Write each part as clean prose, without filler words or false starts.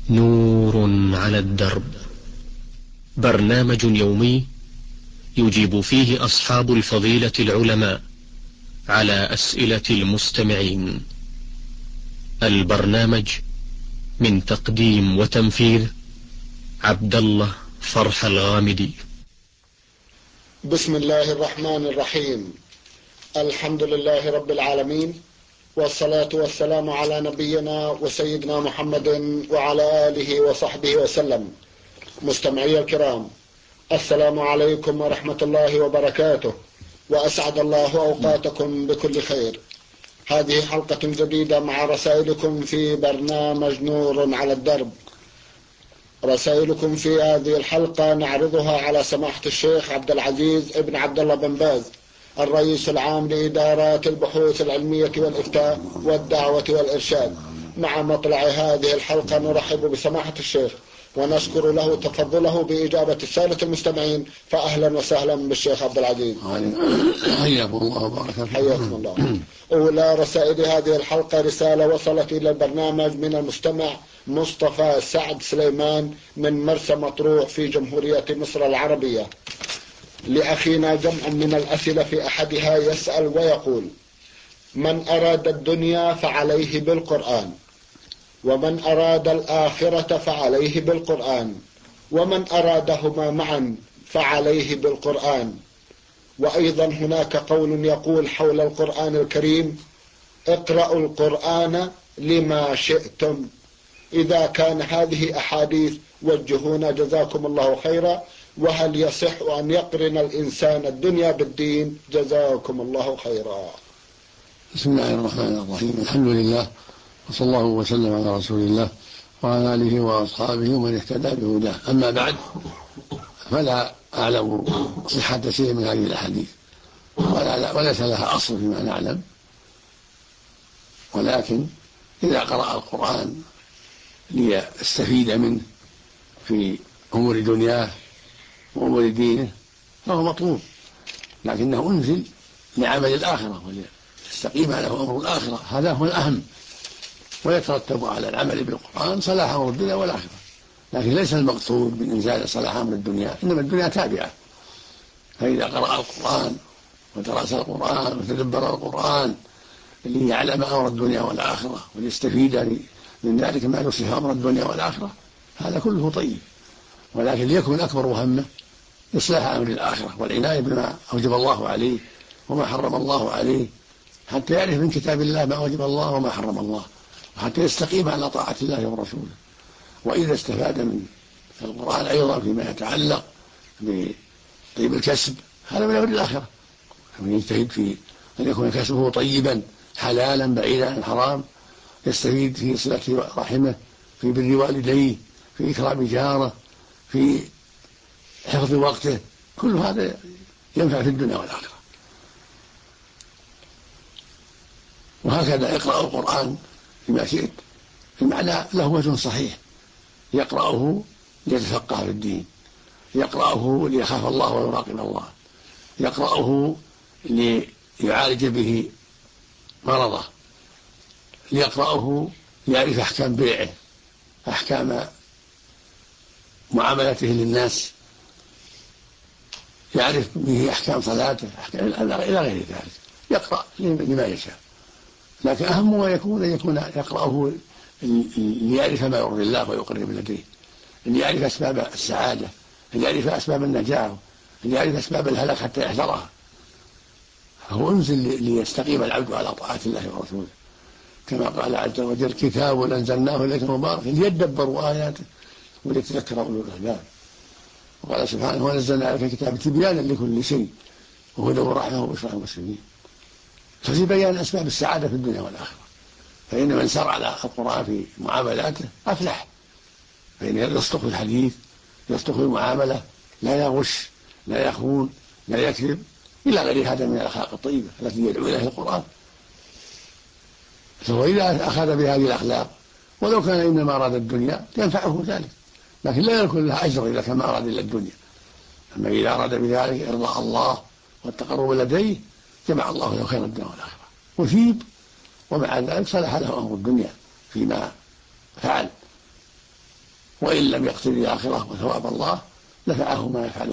نور على الدرب، برنامج يومي يجيب فيه أصحاب الفضيلة العلماء على أسئلة المستمعين. البرنامج من تقديم وتنفيذ عبد الله فرح الغامدي. بسم الله الرحمن الرحيم. الحمد لله رب العالمين، والصلاة والسلام على نبينا وسيدنا محمد وعلى آله وصحبه وسلم. مستمعي الكرام، السلام عليكم ورحمة الله وبركاته، وأسعد الله أوقاتكم بكل خير. هذه حلقة جديدة مع رسائلكم في برنامج نور على الدرب. رسائلكم في هذه الحلقة نعرضها على سماحة الشيخ عبد العزيز ابن عبد الله بن باز، الرئيس العام لإدارات البحوث العلمية والإفتاء والدعوة والإرشاد. مع مطلع هذه الحلقة نرحب بسماحة الشيخ ونشكر له تفضله بإجابة السادة المستمعين، فأهلا وسهلا بالشيخ عبد العزيز. حياكم الله وبارك. حياكم الله. أولى رسائل هذه الحلقة رسالة وصلت إلى البرنامج من المستمع مصطفى سعد سليمان من مرسى مطروح في جمهورية مصر العربية. لأخينا جمع من الأسئلة، في أحدها يسأل ويقول: من أراد الدنيا فعليه بالقرآن، ومن أراد الآخرة فعليه بالقرآن، ومن أرادهما معا فعليه بالقرآن. وأيضا هناك قول يقول حول القرآن الكريم: اقرأوا القرآن لما شئتم. إذا كان هذه أحاديث وجهونا جزاكم الله خيرا، وهل يصح أن يقرن الإنسان الدنيا بالدين؟ جزاكم الله خيرا. بسم الله الرحمن الرحيم. الحمد لله، وصلى الله وسلم على رسول الله وعلى آله وأصحابه ومن اهتدى بهداه. أما بعد، فلا أعلم صحة شيء من هذه الأحاديث، وليس لها أصل فيما نعلم، ولكن إذا قرأ القرآن ليستفيد منه في أمور دنياه وأمور دينه فهو مطلوب، لكنه أنزل لعمل الآخرة وليستقيم له أمر الآخرة، هذا هو الأهم، ويترتب على العمل بالقرآن صلاح أمر الدنيا والآخرة. لكن ليس المقصود من إنزال صلاح أمر الدنيا، إنما الدنيا تابعة. فإذا قرأ القرآن ودرس القرآن وتدبر القرآن ليعلم أمر الدنيا والآخرة وليستفيد من ذلك ما يصلح أمر الدنيا والآخرة، هذا كله طيب، ولكن ليكن أكبر همه إصلاح أمر الآخرة والعناية بما أوجب الله عليه وما حرم الله عليه، حتى يعرف من كتاب الله ما أوجب الله وما حرم الله، وحتى يستقيم على طاعة الله ورسوله. وإذا استفاد من القرآن أيضا فيما يتعلق بطيب الكسب، هذا من أمر الآخرة، يجتهد في أن يكون كسبه طيبا حلالا بعيدا عن الحرام، يستفيد في صلة رحمه، في بر والديه، في إكرام جاره، في حفظ وقته، كل هذا ينفع في الدنيا والآخرة. وهكذا يقرأ القرآن فيما شئت، المعنى له وجه صحيح، يقرأه ليتفقه في الدين، يقرأه ليخاف الله ويراقب الله، يقرأه ليعالج به مرضه، يقرأه ليعرف أحكام بيعه، أحكام معاملته للناس، يعرف به أحكام صلاته، إلى غير ذلك. يقرأ لما يشاء، لكن أهم ما يكون يقرأه ليعرف ما يرضي الله ويقرب لديه، ليعرف أسباب السعادة، ليعرف أسباب النجاة، ليعرف أسباب الهلاك حتى يحذرها. فهو أنزل ليستقيم العبد على طاعة الله ورسوله، كما قال عز وجل: كتاب أنزلناه إليك مبارك ليدبروا آياته وليتذكر أولو الألباب. وقال سبحانه: ونزلنا عليك الكتاب تبيانا لكل شيء وهدى ورحمة وبشرى للمسلمين. ففي بيان أسباب السعادة في الدنيا والآخرة، فإن من سار على القرآن في معاملاته أفلح، فإن يصدق في الحديث، يصدق في المعاملة، لا يغش، لا يخون، لا يكذب، إلى غير هذا من الأخلاق الطيبة التي يدعو إليها القرآن. فهو إذا أخذ بهذه الأخلاق ولو كان إنما أراد الدنيا ينفعه ذلك، لكن لا يكون له أجر إذا كان ما أراد إلا الدنيا. أما إذا أراد بذلك إرضاء الله والتقرب لديه جمع الله له خير الدنيا والآخرة وثيب، ومع ذلك صلح له أمر الدنيا فيما فعل. وإن لم يقصد الآخرة وثواب الله لفعله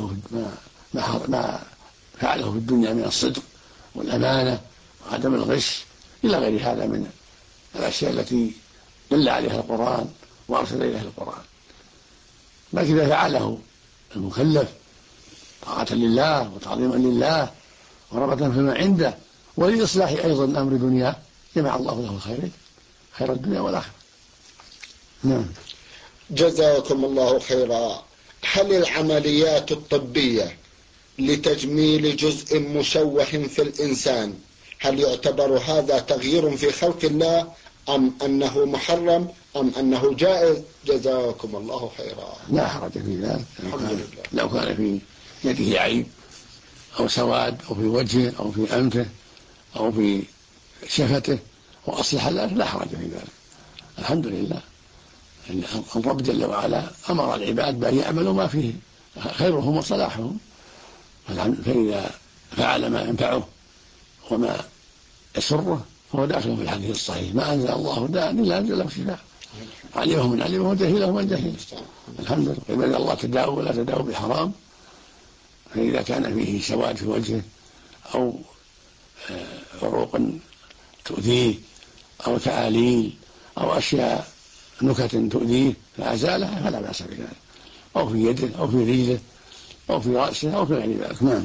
ما فعله في الدنيا من الصدق والأمانة وعدم الغش إلى غير هذا من الأشياء التي دل عليها القرآن وأرسل إليها القرآن. لكن إذا فعله المكلف طاعة لله وتعظيما لله ورغبة فيما عنده ولإصلاح أيضا أمر دنياه جمع الله له خير الدنيا والآخرة. نعم. جزاكم الله خيرا. هل العمليات الطبية لتجميل جزء مشوه في الإنسان هل يعتبر هذا تغيير في خلق الله أم أنه محرم أم أنه جائز؟ جزاكم الله خيرا. لا حرج في ذلك. لو كان في يده عيب أو سواد أو في وجهه أو في أنفه أو في شفته وأصلح ذلك لا حرج في ذلك. الحمد لله أن الرب جل وعلا أمر العباد بأن يعملوا ما فيه خيرهم وصلاحهم، فإذا فعل ما ينفعه وما يسره فهو داخل في الحديث الصحيح: ما أنزل الله داء إلا أنزل له شفاء، علمه من علمه وجهله من جهله. الحمد لله. عباد الله تداووا ولا تداووا بحرام، فإذا كان فيه سواد في وجهه أو عروق تؤذيه أو تآليل أو أشياء نكت تؤذيه فأزالها فلا بأس بذلك، أو في يده أو في رجله أو في رأسه أو في غير ذلك. نعم.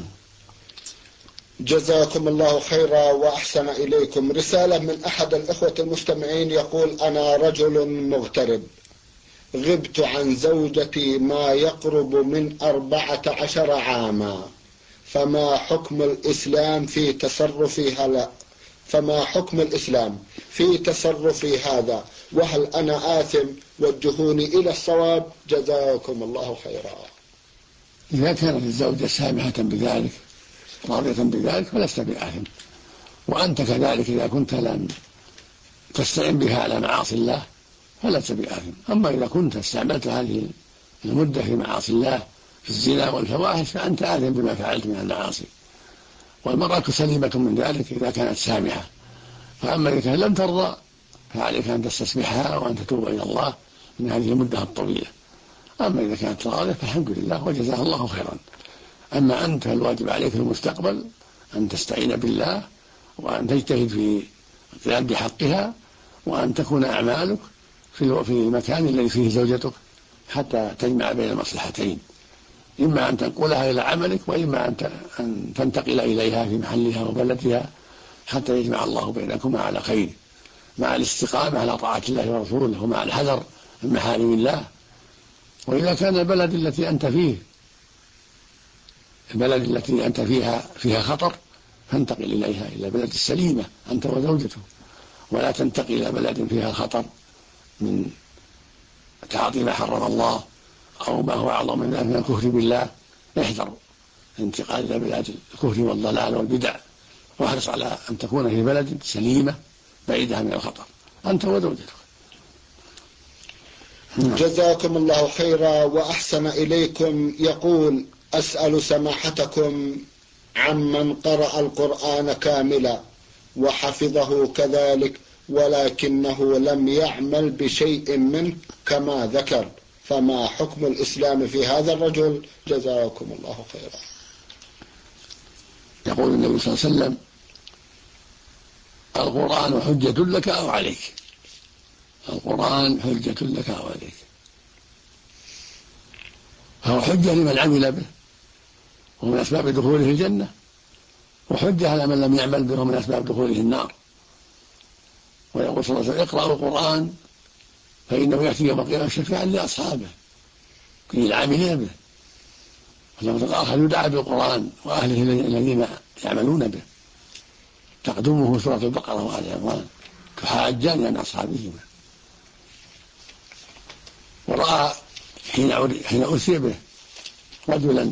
جزاكم الله خيرا وأحسن إليكم. رسالة من أحد الإخوة المستمعين يقول: أنا رجل مغترب، غبت عن زوجتي ما يقرب من 14 عاما، فما حكم الإسلام في تصرفي هذا؟ وهل أنا آثم؟ وجهوني إلى الصواب جزاكم الله خيرا. إذا كانت الزوجة سامحة بذلك راضية بذلك فلست بآثم، وأنت كذلك إذا كنت لم تستعن بها على معاصي الله فلست بآثم. أما إذا كنت استعملت هذه المدة في معاصي الله في الزنا والفواحش فأنت آثم بما فعلت من المعاصي، والمرأة سليمة من ذلك إذا كانت سامحة. فأما إذا كانت لم ترضى فعليك أن تستسمحها وأن تتوب إلى الله من هذه المدة الطويلة. أما إذا كانت راضية فالحمد لله وجزاها الله خيرا. أما أنت الواجب عليك في المستقبل أن تستعين بالله وأن تجتهد في قيام بحقها، وأن تكون أعمالك في المكان الذي فيه زوجتك حتى تجمع بين المصلحتين، إما أن تنقلها إلى عملك وإما أن تنتقل إليها في محلها وبلدها حتى يجمع الله بينكما على خير، مع الاستقامة على طاعة الله ورسوله ومع الحذر من محارم الله. وإذا كان البلد التي أنت فيها خطر فانتقل إليها إلى بلد السليمة أنت وزوجته، ولا تنتقل إلى بلد فيها خطر من تعاطي ما حرم الله أو ما هو أعظم من ذلك من الكفر بالله. احذر الانتقال إلى بلاد الكفر والضلال والبدع، واحرص على أن تكون في بلد سليمة بعيدة من الخطر أنت وزوجتك. جزاكم الله خيرا وأحسن إليكم. يقول: أسأل سماحتكم عمن قرأ القرآن كاملا وحفظه كذلك ولكنه لم يعمل بشيء منه كما ذكر، فما حكم الإسلام في هذا الرجل؟ جزاكم الله خيرا. يقول النبي صلى الله عليه وسلم: القرآن حجة لك أو عليك. القرآن حجة لك أو عليك، فهو حجة لمن عمل به ومن أسباب دخوله الجنة، وحجة على من لم يعمل به ومن أسباب دخوله النار. ويقول صلى الله عليه وسلم: اقرأوا القرآن فإنه يأتي يوم القيامة شفيعا لأصحابه العاملين به. آخر يدعى بالقرآن وأهله الذين يعملون به، تقدمه سورة البقرة وآل عمران تحاجان عن أصحابهما. ورأى حين أسري به رجلا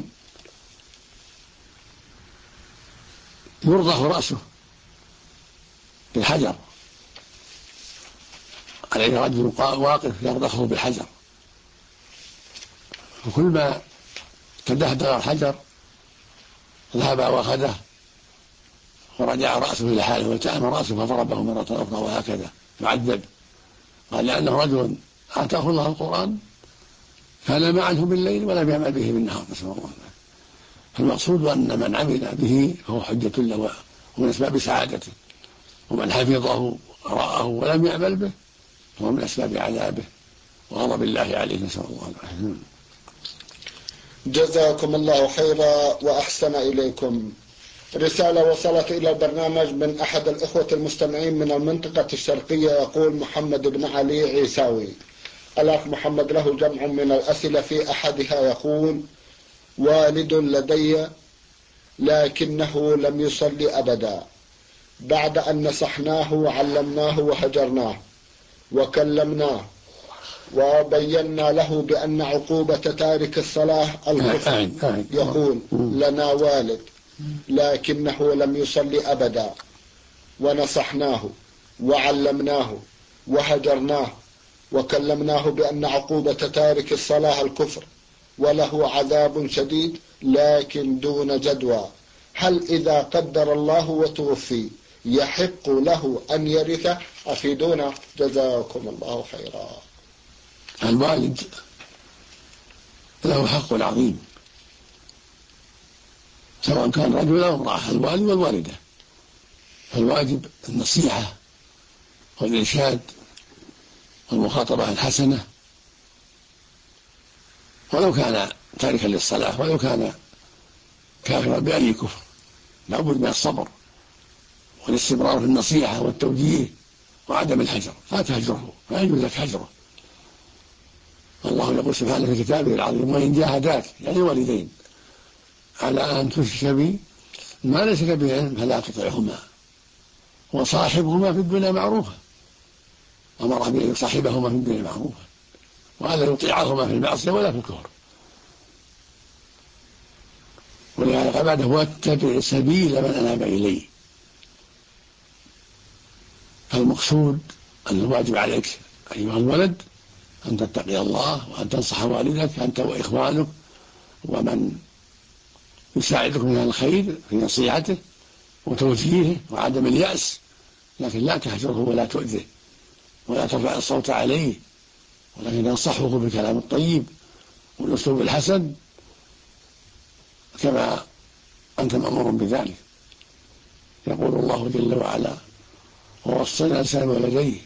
يرضخ رأسه بالحجر، عليه رجل واقف يرضخه بالحجر، وكل ما تدهدر الحجر ذهب وأخذه ورجع رأسه إلى حاله والتأم رأسه فضربه مرة أخرى وهكذا يعذب. قال: لأنه رجل آتاه الله القرآن فنام عنه بالليل ولم يعمل به بالنهار، نسأل الله العافية. فالمقصود أن من عمل به فهو حجة له ومن أسباب سعادته، ومن حفظه قرأه ولم يعمل به فهو من أسباب عذابه وغضب الله عليه، نسأل الله العافية. جزاكم الله خيرا وأحسن إليكم. رسالة وصلت إلى البرنامج من أحد الإخوة المستمعين من المنطقة الشرقية، يقول محمد بن علي عيساوي. الأخ محمد له جمع من الأسئلة، في أحدها يقول: والد لدي لكنه لم يصلي أبدا، بعد أن نصحناه وعلمناه وهجرناه وكلمناه وبينا له بأن عقوبة تارك الصلاة الكفر. يقول: لنا والد لكنه لم يصلي أبدا، ونصحناه وعلمناه وهجرناه وكلمناه بأن عقوبة تارك الصلاة الكفر، وله عذاب شديد لكن دون جدوى. هل إذا قدر الله وتوفي يحق له أن يرث؟ أفيدونا جزاكم الله خيرا. الوالد له حق عظيم سواء كان رجل أو امرأة، الوالد والوالدة، فالواجب النصيحة والإرشاد والمخاطبة الحسنة، ولو كان تاركا للصلاة ولو كان كافرا بأي كفر، لابد من الصبر والاستمرار في النصيحة والتوجيه وعدم الهجر. لا تهجره، لا يجوز لك هجره. الله يقول سبحانه في كتابه العظيم: وإن جاهداك، يعني والدين، على أن تشرك بي ما ليس لك به علم فلا تطعهما وصاحبهما في الدنيا معروفا. أمر بأن يصاحبهما في الدنيا معروفا، وألا يطيعهما في المعصية ولا في الكفر. ولهذا قال بعده: واتبع سبيل من أناب إلي. فالمقصود أن الواجب عليك أيها الولد أن تتقي الله وأن تنصح والدك أنت وإخوانك ومن يساعدك من الخير في نصيحته وتوجيهه وعدم اليأس، لكن لا تهجره ولا تؤذه ولا ترفع الصوت عليه، ولكن تنصحه بالكلام الطيب والأسلوب الحسن كما أنت مأمور بذلك. يقول الله جل وعلا: ووصينا الإنسان بوالديه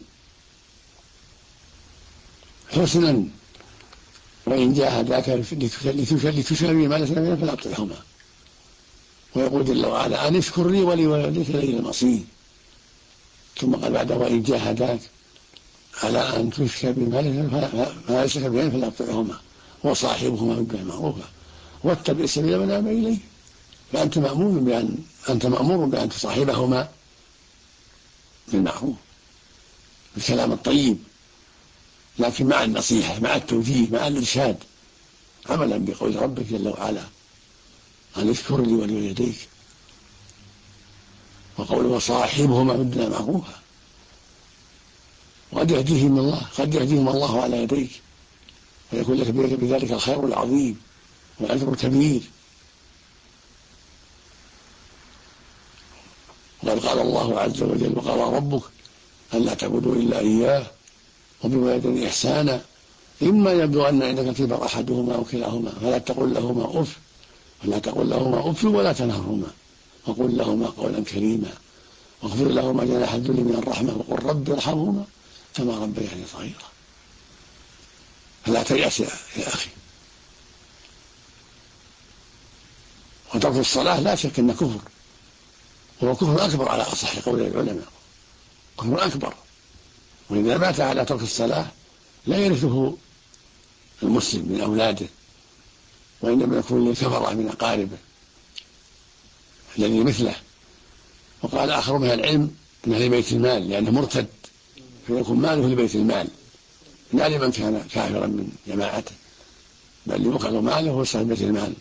حسنا وإن جاهداك لتشابه ما ليس لك فلا تطعهما. ويقول جل وعلا: أن اشكر لي ولوالديك إلي المصير. ثم قال بعد: وإن جاهداك على أن تشرك بما ليس لك به فلا تطعهما وصاحبهما في الدنيا معروفا واتبع سبيل من أناب إليه. فأنت مأمور بأن تصاحبهما بالمعروف بالكلام الطيب، لكن مع النصيحة، مع التوجيه، مع الإرشاد، عملا بقول ربك جل وعلا: أن اشكر لي ولوالديك. وقوله: وصاحبهما في الدنيا معروفا. وقد يهديهم الله على يديك ويكون لك بذلك الخير العظيم والأجر الكبير. وقد قال الله عز وجل: وقضى ربك ألا تعبدوا إلا إياه وبالوالدين إحسانا إما يبلغن عندك الكبر أحدهما أو كلاهما فلا تقل لهما أف ولا تنهرهما وقل لهما قولا كريما واغفر لهما جناح الذل من الرحمة وقل رب ارحمهما كما ربياني صغيرا. فلا تيأس يا أخي. وترك الصلاة لا شك أنه كفر، وهو كفر أكبر على أصح قول العلماء، كفر أكبر. وإذا مات على ترك الصلاة لا يرثه المسلم من أولاده، وإنما يكون للكفرة من أقاربه الذي مثله. وقال آخر من العلم أنه لبيت المال لأنه مرتد، فيكون ماله لبيت المال لا لمن كان كافرا من جماعته، بل يؤخذ ماله ويصرف بيت المال،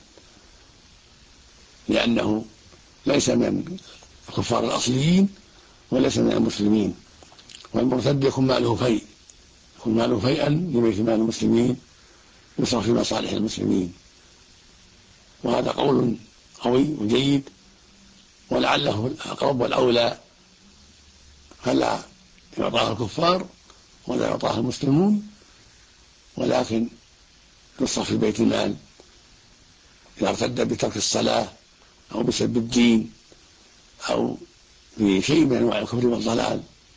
لأنه ليس من الكفار الأصليين وليس من المسلمين. والمرتد يكون ماله فيئا لبيت مال المسلمين يصرف في مصالح المسلمين. وهذا قول قوي وجيد، ولعله الأقرب والأولى فلا يعطاه الكفار ولا يعطاه المسلمون، ولكن تصرف في بيت المال إذا ارتد بترك الصلاة أو بسبب الدين أو بشيء من أنواع الكفر والضلال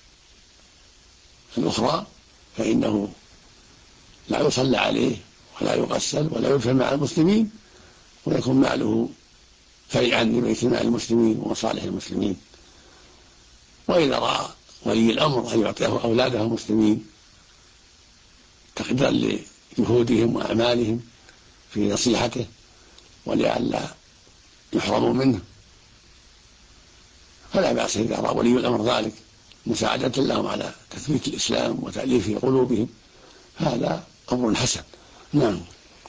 الأخرى، فإنه لا يصلى عليه ولا يغسل ولا يدفن مع المسلمين، ويكون ماله فيئا لبيت مال المسلمين ومصالح المسلمين. وإذا رأى ولي الأمر أن يعطيه أولاده المسلمين تقديرا لجهودهم وأعمالهم في نصيحته ولئلا يحرموا منه، فلا بأس إذا رأى ولي الأمر ذلك مساعدة لهم على تثبيت الإسلام وتأليف قلوبهم، هذا أمر حسن. نعم.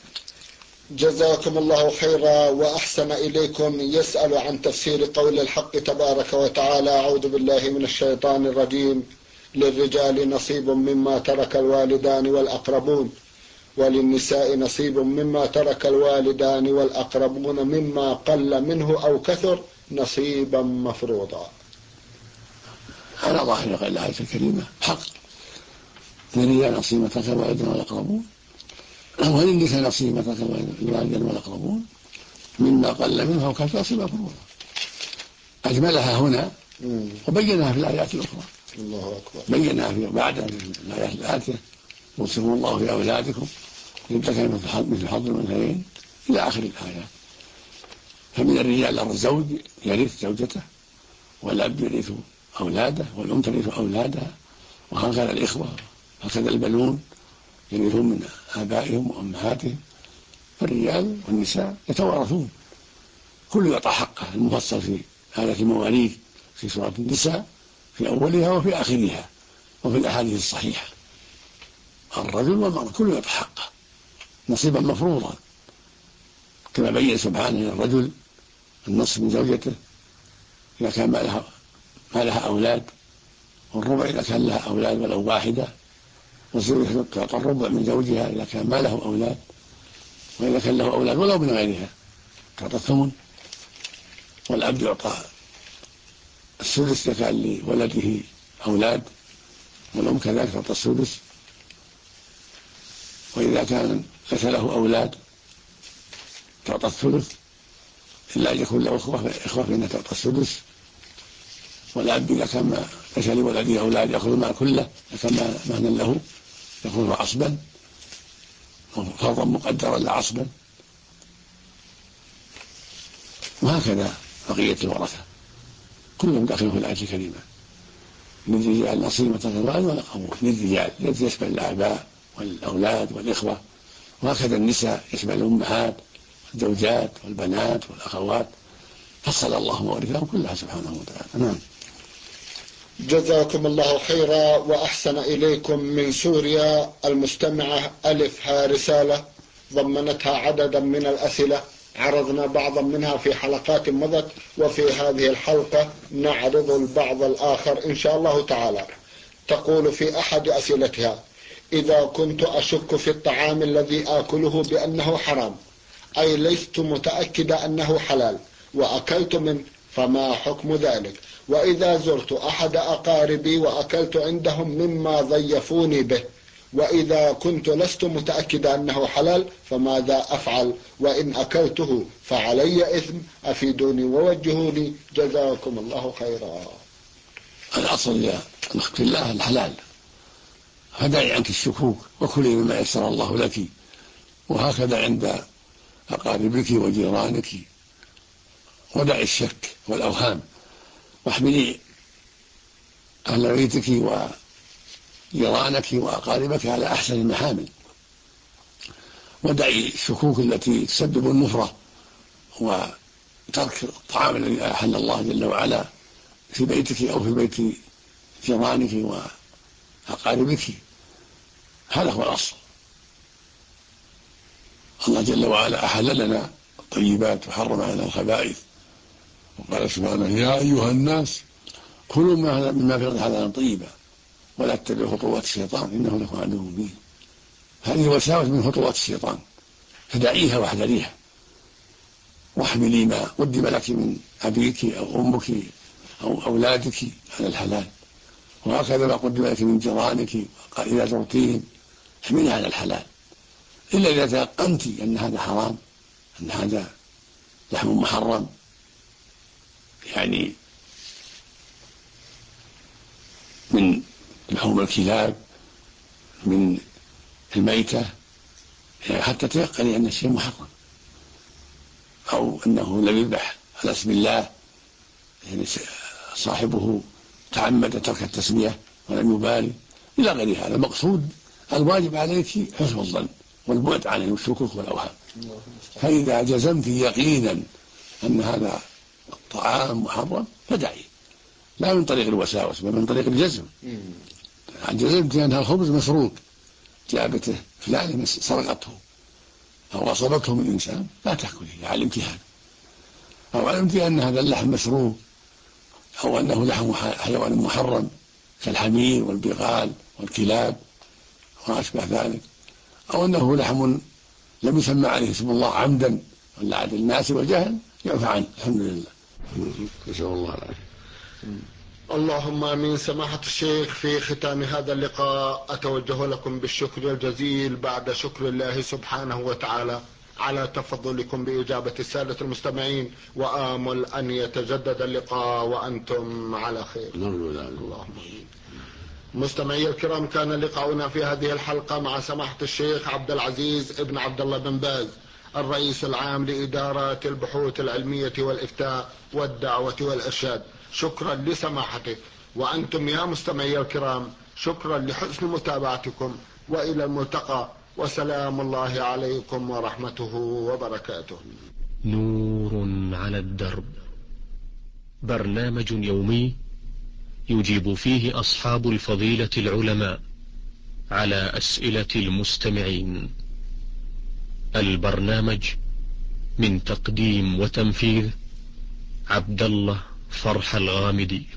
جزاكم الله خيرا وأحسن إليكم. يسأل عن تفسير قول الحق تبارك وتعالى: أعوذ بالله من الشيطان الرجيم، للرجال نصيب مما ترك الوالدان والأقربون وللنساء نصيب مما ترك الوالدان والأقربون مما قل منه أو كثر نصيبا مفروضا. على ظاهر الآية الكريمة حق، للرجال نصيب ما ترك الوالدان والأقربون وللنساء نصيب ما ترك الوالدان والأقربون مما قل منه أو كثر نصيبا مفروضا. أجملها هنا وبينها في الآيات الأخرى. الله أكبر. بينها في بعد الآيات الآتية: يوصيكم الله في أولادكم للذكر مثل حظ الأنثيين إلى آخر الآيات. فمن الرجال الزوج يرث زوجته، والأب يرث أولاده، والأم ترث أولادها، وهكذا الإخوة، هكذا البنون يرثون من آبائهم وأمهاتهم. فالرجال والنساء يتوارثون، كل يعطى حقه المفصل في آية المواريث في سورة النساء في أولها وفي آخرها وفي الأحاديث الصحيحة. الرجل والمرأة كل يعطى حقه نصيبا مفروضا، كما بين سبحانه الرجل النصف من زوجته إذا كان ما لها أولاد، والربع إذا كان لها أولاد ولو واحدة، والزوجة تعطى الربع من زوجها إذا كان ما له أولاد، وإذا كان له أولاد ولو من غيرها تعطى الثمن. والأب يعطى السدس إذا كان لولده أولاد، والأم كذلك تعطى السدس. وإذا كان ليس له أولاد تعطى الثلث، إلا أن يكون له إخوة فإنها تعطى السدس. والأب إذا كان ليس لولده أولاد يأخذ المال كله، إذا كان مهنا له يكون عصبا فرضا مقدرا لا عصبا. وهكذا بقية الورثة كلهم داخلون في الآية الكريمة. للرجال نصيب ما ترك الوالد والأقربون، للرجال الذي يشمل الآباء والأولاد والإخوة، وهكذا النساء يشمل الأمهات والزوجات والبنات والأخوات. فصل الله مورثهم كلها سبحانه وتعالى. نعم. جزاكم الله خيرا وأحسن إليكم. من سوريا المستمعة ألف رسالة ضمنتها عددا من الأسئلة، عرضنا بعضا منها في حلقات مضت، وفي هذه الحلقة نعرض البعض الآخر إن شاء الله تعالى. تقول في أحد أسئلتها: إذا كنت أشك في الطعام الذي آكله بأنه حرام، أي لست متأكدة أنه حلال، وأكلت منه، فما حكم ذلك؟ وإذا زرت أحد أقاربي وأكلت عندهم مما ضيفوني به، وإذا كنت لست متأكدة أنه حلال، فماذا أفعل؟ وإن أكلته فعلي إثم، أفيدوني ووجهوني جزاكم الله خيرا. الأصل يا أخت الله الحلال، فدعي عنك الشكوك وكلي مما يسر الله لك، وهكذا عند أقاربك وجيرانك، ودعي الشك والأوهام، واحملي أهل بيتك وجيرانك وأقاربك على أحسن المحامل، ودعي الشكوك التي تسبب النفرة وترك الطعام الذي أحل الله جل وعلا في بيتك أو في بيت جيرانك وأقاربك. هذا هو الأصل. الله جل وعلا أحل لنا الطيبات وحرم علينا الخبائث، وقال سبحانه: يا أيها الناس كلوا مما في الأرض حلالا طيبا ولا تتبعوا خطوات الشيطان إنه لكم عدو مبين. هذه وساوس من خطوات الشيطان، فدعيها واحذريها، واحملي ما قدم لك من أبيك أو أمك أو أولادك على الحلال، وهكذا ما قدم لك من جيرانك إذا زرتيهم احملها على الحلال، إلا إذا تيقنت أن هذا حرام، أن هذا لحم محرم، يعني من لحوم الكلاب، من الميتة، يعني حتى تيقني أن الشيء محرم، أو أنه لم يذبح على اسم الله، يعني صاحبه تعمد ترك التسمية ولم يبالي إلى غير هذا. المقصود الواجب عليك حسن الظن والبعد عن الشكوك والأوهام. فإذا جزمت يقينا أن هذا الطعام محرم فدعي، لا من طريق الوساوس بل من طريق الجزم. جزمت أن الخبز مسروق، جابته فلان سرقته أو أصابته من إنسان، لا تأكله علمت هذا، أو علمت أن هذا اللحم مسروق، أو أنه لحم حيوان محرم كالحمير والبغال والكلاب وما أشبه ذلك، أو أنه لحم لم يسمى عليه اسم الله عمدا ولا عدل الناس وجهل، يعفى عنه. الحمد لله، نسأل الله العافية. اللهم آمين. سماحة الشيخ، في ختام هذا اللقاء أتوجه لكم بالشكر الجزيل بعد شكر الله سبحانه وتعالى على تفضلكم بإجابة السادة المستمعين، وآمل أن يتجدد اللقاء وأنتم على خير. اللهم آمين. مستمعي الكرام، كان لقاؤنا في هذه الحلقة مع سماحة الشيخ عبد العزيز ابن عبد الله بن باز، الرئيس العام لإدارة البحوث العلمية والإفتاء والدعوة والإرشاد. شكرا لسماحته، وأنتم يا مستمعي الكرام شكرا لحسن متابعتكم، وإلى الملتقى، وسلام الله عليكم ورحمته وبركاته. نور على الدرب، برنامج يومي يجيب فيه أصحاب الفضيلة العلماء على أسئلة المستمعين. البرنامج من تقديم وتنفيذ عبد الله فرح الغامدي.